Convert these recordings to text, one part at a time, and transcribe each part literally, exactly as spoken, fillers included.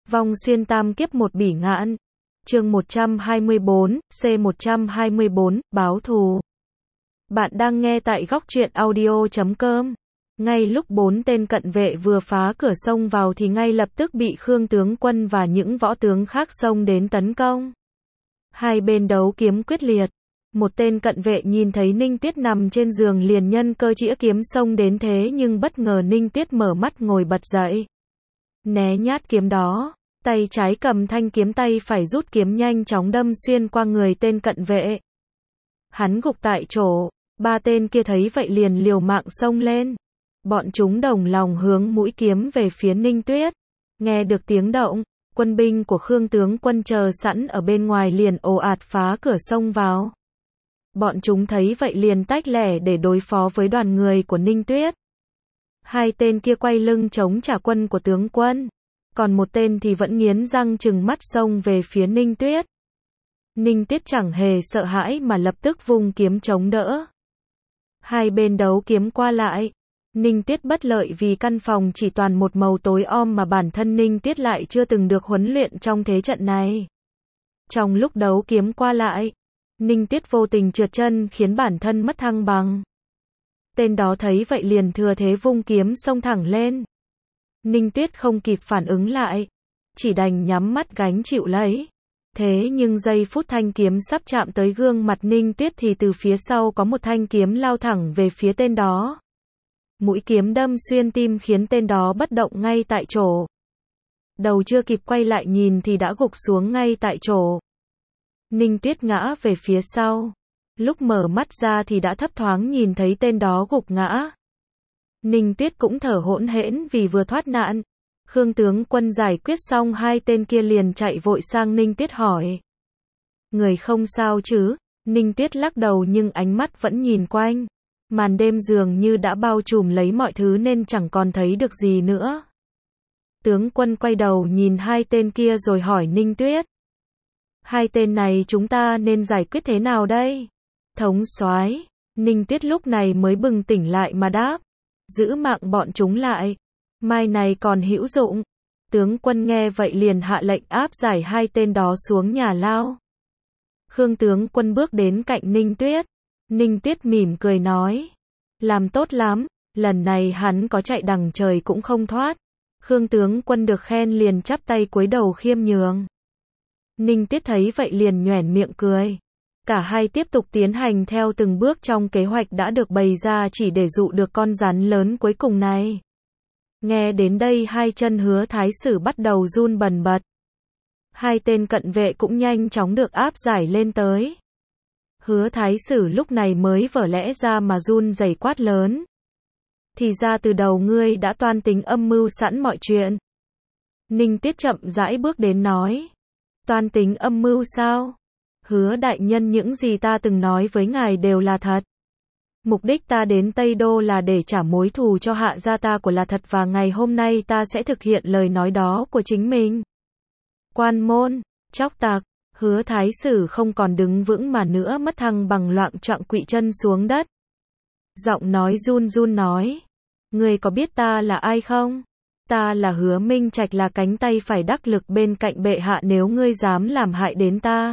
Vong xuyên tam kiếp một bỉ ngạn. Chương một trăm hai mươi bốn, C một trăm hai mươi bốn, báo thù. Bạn đang nghe tại góc truyện audio chấm com. Ngay lúc bốn tên cận vệ vừa phá cửa sông vào thì ngay lập tức bị Khương tướng quân và những võ tướng khác xông đến tấn công. Hai bên đấu kiếm quyết liệt. Một tên cận vệ nhìn thấy Ninh Tuyết nằm trên giường liền nhân cơ chĩa kiếm xông đến thế nhưng bất ngờ Ninh Tuyết mở mắt ngồi bật dậy. Né nhát kiếm đó, tay trái cầm thanh kiếm tay phải rút kiếm nhanh chóng đâm xuyên qua người tên cận vệ. Hắn gục tại chỗ, ba tên kia thấy vậy liền liều mạng xông lên. Bọn chúng đồng lòng hướng mũi kiếm về phía Ninh Tuyết. Nghe được tiếng động, quân binh của Khương tướng quân chờ sẵn ở bên ngoài liền ồ ạt phá cửa sông vào. Bọn chúng thấy vậy liền tách lẻ để đối phó với đoàn người của Ninh Tuyết. Hai tên kia quay lưng chống trả quân của tướng quân, còn một tên thì vẫn nghiến răng trừng mắt xông về phía Ninh Tuyết. Ninh Tuyết chẳng hề sợ hãi mà lập tức vung kiếm chống đỡ. Hai bên đấu kiếm qua lại. Ninh Tuyết bất lợi vì căn phòng chỉ toàn một màu tối om mà bản thân Ninh Tuyết lại chưa từng được huấn luyện trong thế trận này. Trong lúc đấu kiếm qua lại, Ninh Tuyết vô tình trượt chân khiến bản thân mất thăng bằng. Tên đó thấy vậy liền thừa thế vung kiếm xông thẳng lên. Ninh Tuyết không kịp phản ứng lại, chỉ đành nhắm mắt gánh chịu lấy. Thế nhưng giây phút thanh kiếm sắp chạm tới gương mặt Ninh Tuyết thì từ phía sau có một thanh kiếm lao thẳng về phía tên đó. Mũi kiếm đâm xuyên tim khiến tên đó bất động ngay tại chỗ. Đầu chưa kịp quay lại nhìn thì đã gục xuống ngay tại chỗ. Ninh Tuyết ngã về phía sau. Lúc mở mắt ra thì đã thấp thoáng nhìn thấy tên đó gục ngã. Ninh Tuyết cũng thở hỗn hển vì vừa thoát nạn. Khương tướng quân giải quyết xong hai tên kia liền chạy vội sang Ninh Tuyết hỏi. Người không sao chứ? Ninh Tuyết lắc đầu nhưng ánh mắt vẫn nhìn quanh. Màn đêm dường như đã bao trùm lấy mọi thứ nên chẳng còn thấy được gì nữa. Tướng quân quay đầu nhìn hai tên kia rồi hỏi Ninh Tuyết. Hai tên này chúng ta nên giải quyết thế nào đây? Thống soái, Ninh Tuyết lúc này mới bừng tỉnh lại mà đáp. Giữ mạng bọn chúng lại. Mai này còn hữu dụng. Tướng quân nghe vậy liền hạ lệnh áp giải hai tên đó xuống nhà lao. Khương tướng quân bước đến cạnh Ninh Tuyết. Ninh Tuyết mỉm cười nói. Làm tốt lắm, lần này hắn có chạy đằng trời cũng không thoát. Khương tướng quân được khen liền chắp tay cúi đầu khiêm nhường. Ninh Tuyết thấy vậy liền nhoẻn miệng cười. Cả hai tiếp tục tiến hành theo từng bước trong kế hoạch đã được bày ra chỉ để dụ được con rắn lớn cuối cùng này. Nghe đến đây hai chân Hứa Thái Sử bắt đầu run bần bật. Hai tên cận vệ cũng nhanh chóng được áp giải lên tới. Hứa Thái Sử lúc này mới vỡ lẽ ra mà run rẩy quát lớn. Thì ra từ đầu ngươi đã toan tính âm mưu sẵn mọi chuyện. Ninh Tuyết chậm rãi bước đến nói. Toan tính âm mưu sao? Hứa đại nhân, những gì ta từng nói với ngài đều là thật. Mục đích ta đến Tây Đô là để trả mối thù cho hạ gia ta của là thật và ngày hôm nay ta sẽ thực hiện lời nói đó của chính mình. Quan môn, chóc tạc, Hứa Thái Sử không còn đứng vững mà nữa mất thăng bằng loạng choạng quỵ chân xuống đất. Giọng nói run run nói. Ngươi có biết ta là ai không? Ta là Hứa Minh Trạch, là cánh tay phải đắc lực bên cạnh bệ hạ, nếu ngươi dám làm hại đến ta,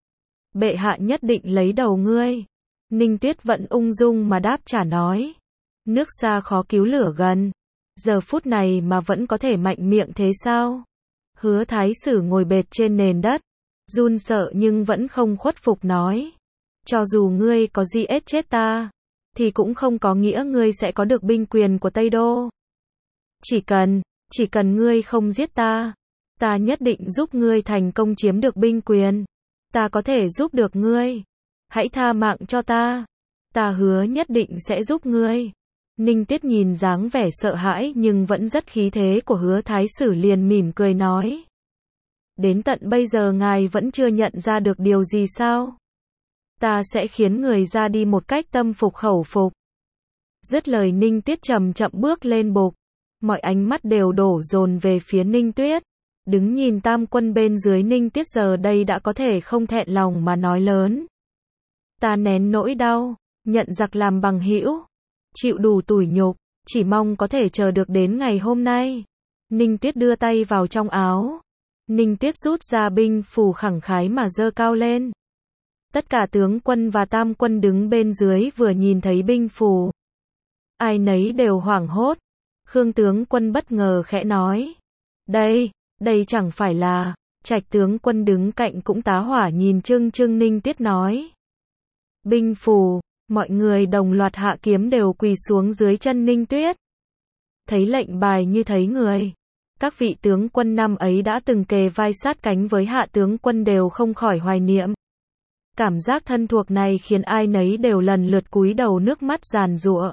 bệ hạ nhất định lấy đầu ngươi. Ninh Tuyết vẫn ung dung mà đáp trả nói. Nước xa khó cứu lửa gần. Giờ phút này mà vẫn có thể mạnh miệng thế sao? Hứa Thái Sử ngồi bệt trên nền đất, run sợ nhưng vẫn không khuất phục nói. Cho dù ngươi có giết chết ta, thì cũng không có nghĩa ngươi sẽ có được binh quyền của Tây Đô. Chỉ cần, chỉ cần ngươi không giết ta, ta nhất định giúp ngươi thành công chiếm được binh quyền. Ta có thể giúp được ngươi. Hãy tha mạng cho ta. Ta hứa nhất định sẽ giúp ngươi. Ninh Tuyết nhìn dáng vẻ sợ hãi nhưng vẫn rất khí thế của Hứa Thái Sử liền mỉm cười nói. Đến tận bây giờ ngài vẫn chưa nhận ra được điều gì sao? Ta sẽ khiến người ra đi một cách tâm phục khẩu phục. Dứt lời Ninh Tuyết chậm chậm bước lên bục. Mọi ánh mắt đều đổ dồn về phía Ninh Tuyết. Đứng nhìn tam quân bên dưới, Ninh Tuyết giờ đây đã có thể không thẹn lòng mà nói lớn. Ta nén nỗi đau, nhận giặc làm bằng hữu, chịu đủ tủi nhục, chỉ mong có thể chờ được đến ngày hôm nay. Ninh Tuyết đưa tay vào trong áo, Ninh Tuyết rút ra binh phù khẳng khái mà giơ cao lên. Tất cả tướng quân và tam quân đứng bên dưới vừa nhìn thấy binh phù, ai nấy đều hoảng hốt. Khương tướng quân bất ngờ khẽ nói: Đây, đây chẳng phải là... Trạch tướng quân đứng cạnh cũng tá hỏa nhìn Trưng Trưng. Ninh Tuyết nói: Binh phù. Mọi người đồng loạt hạ kiếm đều quỳ xuống dưới chân Ninh Tuyết. Thấy lệnh bài như thấy người. Các vị tướng quân năm ấy đã từng kề vai sát cánh với hạ tướng quân đều không khỏi hoài niệm. Cảm giác thân thuộc này khiến ai nấy đều lần lượt cúi đầu, nước mắt giàn giụa.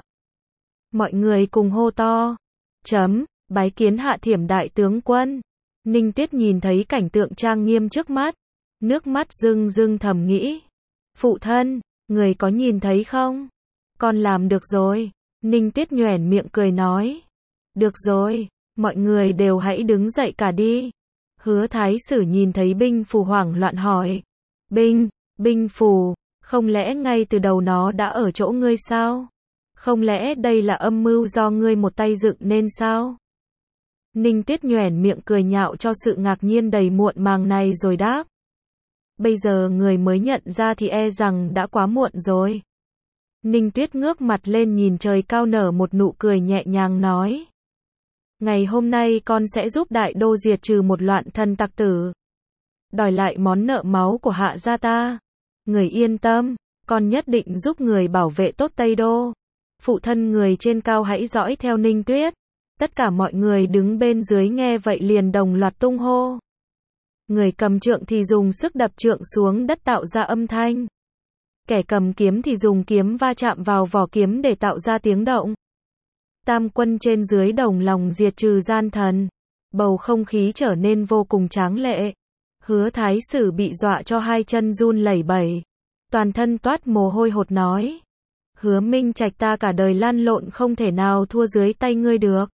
Mọi người cùng hô to: Chấm, bái kiến Hạ Thiểm đại tướng quân. Ninh Tuyết nhìn thấy cảnh tượng trang nghiêm trước mắt, nước mắt rưng rưng thầm nghĩ: Phụ thân, người có nhìn thấy không? Con làm được rồi. Ninh Tuyết nhoẻn miệng cười nói: Được rồi, mọi người đều hãy đứng dậy cả đi. Hứa Thái Sử nhìn thấy binh phù hoảng loạn hỏi: Binh, binh phù, không lẽ ngay từ đầu nó đã ở chỗ ngươi sao? Không lẽ đây là âm mưu do ngươi một tay dựng nên sao? Ninh Tuyết nhoẻn miệng cười nhạo cho sự ngạc nhiên đầy muộn màng này rồi đáp: Bây giờ người mới nhận ra thì e rằng đã quá muộn rồi. Ninh Tuyết ngước mặt lên nhìn trời cao nở một nụ cười nhẹ nhàng nói: Ngày hôm nay con sẽ giúp đại đô diệt trừ một loạn thần tặc tử, đòi lại món nợ máu của Hạ gia ta. Người yên tâm, con nhất định giúp người bảo vệ tốt Tây Đô. Phụ thân người trên cao hãy dõi theo Ninh Tuyết. Tất cả mọi người đứng bên dưới nghe vậy liền đồng loạt tung hô. Người cầm trượng thì dùng sức đập trượng xuống đất tạo ra âm thanh. Kẻ cầm kiếm thì dùng kiếm va chạm vào vỏ kiếm để tạo ra tiếng động. Tam quân trên dưới đồng lòng diệt trừ gian thần. Bầu không khí trở nên vô cùng tráng lệ. Hứa Thái Sử bị dọa cho hai chân run lẩy bẩy, toàn thân toát mồ hôi hột nói: Hứa Minh Trạch, ta cả đời lăn lộn không thể nào thua dưới tay ngươi được.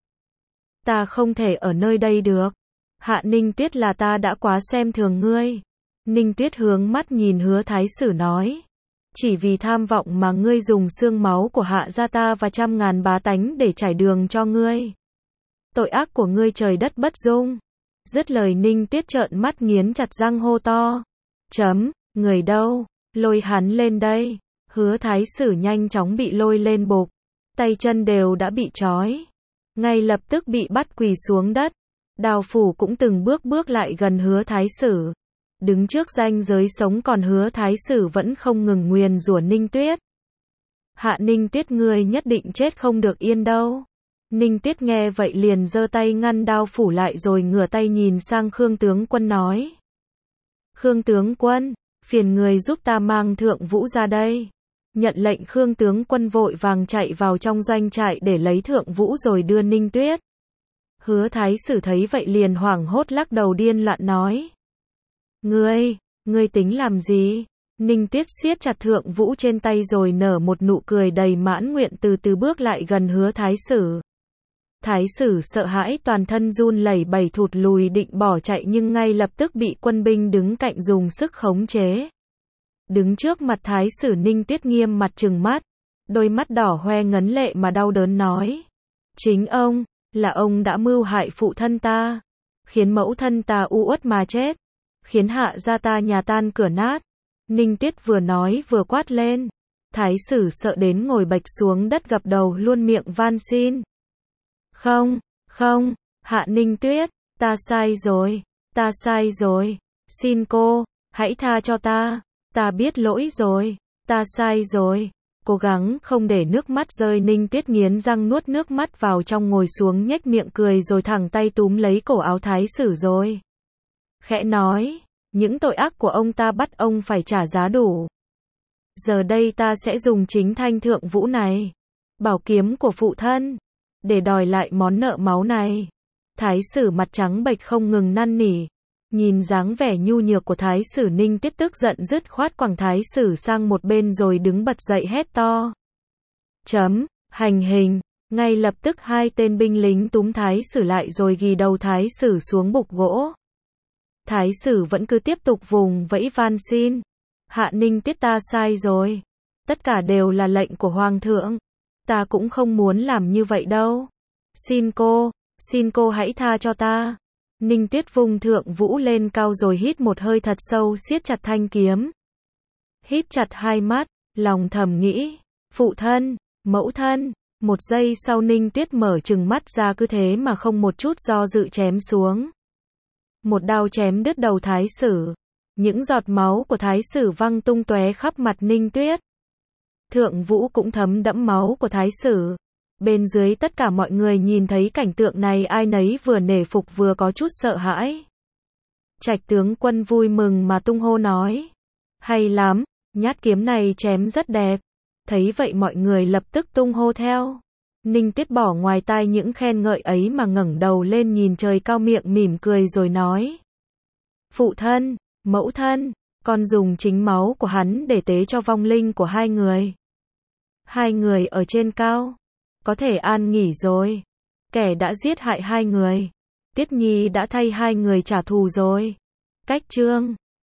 Ta không thể ở nơi đây được. Hạ Ninh Tuyết là ta đã quá xem thường ngươi. Ninh Tuyết hướng mắt nhìn Hứa Thái Sử nói: Chỉ vì tham vọng mà ngươi dùng xương máu của Hạ gia ta và trăm ngàn bá tánh để trải đường cho ngươi. Tội ác của ngươi trời đất bất dung. Dứt lời Ninh Tuyết trợn mắt nghiến chặt răng hô to: Chấm, người đâu? Lôi hắn lên đây. Hứa Thái Sử nhanh chóng bị lôi lên bục, tay chân đều đã bị trói, ngay lập tức bị bắt quỳ xuống đất. Đào Phủ cũng từng bước bước lại gần Hứa Thái Sử, đứng trước ranh giới sống, còn Hứa Thái Sử vẫn không ngừng nguyền rủa Ninh Tuyết: Hạ Ninh Tuyết, ngươi nhất định chết không được yên đâu. Ninh Tuyết nghe vậy liền giơ tay ngăn Đao Phủ lại rồi ngửa tay nhìn sang Khương tướng quân nói: Khương tướng quân, phiền người giúp ta mang Thượng Vũ ra đây. Nhận lệnh, Khương tướng quân vội vàng chạy vào trong doanh trại để lấy Thượng Vũ rồi đưa Ninh Tuyết. Hứa Thái Sử thấy vậy liền hoảng hốt lắc đầu điên loạn nói: Ngươi, ngươi tính làm gì? Ninh Tuyết siết chặt Thượng Vũ trên tay rồi nở một nụ cười đầy mãn nguyện, từ từ bước lại gần Hứa Thái Sử. Thái Sử sợ hãi toàn thân run lẩy bẩy thụt lùi định bỏ chạy, nhưng ngay lập tức bị quân binh đứng cạnh dùng sức khống chế. Đứng trước mặt Thái Sử, Ninh Tuyết nghiêm mặt trừng mắt, đôi mắt đỏ hoe ngấn lệ mà đau đớn nói: Chính ông, là ông đã mưu hại phụ thân ta, khiến mẫu thân ta u uất mà chết, khiến Hạ gia ta nhà tan cửa nát. Ninh Tuyết vừa nói vừa quát lên. Thái Sử sợ đến ngồi bạch xuống đất, gập đầu luôn miệng van xin: Không, không, Hạ Ninh Tuyết, ta sai rồi, ta sai rồi, xin cô, hãy tha cho ta, ta biết lỗi rồi, ta sai rồi. Cố gắng không để nước mắt rơi, Ninh Tuyết nghiến răng nuốt nước mắt vào trong, ngồi xuống nhếch miệng cười rồi thẳng tay túm lấy cổ áo Thái Sử rồi khẽ nói: Những tội ác của ông ta bắt ông phải trả giá đủ. Giờ đây ta sẽ dùng chính thanh Thượng Vũ này, bảo kiếm của phụ thân, để đòi lại món nợ máu này. Thái Sử mặt trắng bệch không ngừng năn nỉ. Nhìn dáng vẻ nhu nhược của Thái Sử, Ninh Tuyết tức giận dứt khoát quẳng Thái Sử sang một bên rồi đứng bật dậy hét to: Chấm, hành hình. Ngay lập tức hai tên binh lính túm Thái Sử lại rồi ghì đầu Thái Sử xuống bục gỗ. Thái Sử vẫn cứ tiếp tục vùng vẫy van xin: Hạ Ninh Tuyết, ta sai rồi. Tất cả đều là lệnh của Hoàng thượng. Ta cũng không muốn làm như vậy đâu. Xin cô, xin cô hãy tha cho ta. Ninh Tuyết vung Thượng Vũ lên cao rồi hít một hơi thật sâu, siết chặt thanh kiếm. Híp chặt hai mắt, lòng thầm nghĩ, phụ thân, mẫu thân. Một giây sau Ninh Tuyết mở trừng mắt ra, cứ thế mà không một chút do dự chém xuống. Một đao chém đứt đầu Thái Sử. Những giọt máu của Thái Sử văng tung tóe khắp mặt Ninh Tuyết. Thượng Vũ cũng thấm đẫm máu của Thái Sử. Bên dưới tất cả mọi người nhìn thấy cảnh tượng này, ai nấy vừa nể phục vừa có chút sợ hãi. Trạch tướng quân vui mừng mà tung hô nói, hay lắm, nhát kiếm này chém rất đẹp. Thấy vậy mọi người lập tức tung hô theo. Ninh Tuyết bỏ ngoài tai những khen ngợi ấy mà ngẩng đầu lên nhìn trời cao, miệng mỉm cười rồi nói, phụ thân, mẫu thân, con dùng chính máu của hắn để tế cho vong linh của hai người. Hai người ở trên cao, có thể an nghỉ rồi. Kẻ đã giết hại hai người, Tiết Nhi đã thay hai người trả thù rồi. Cách chương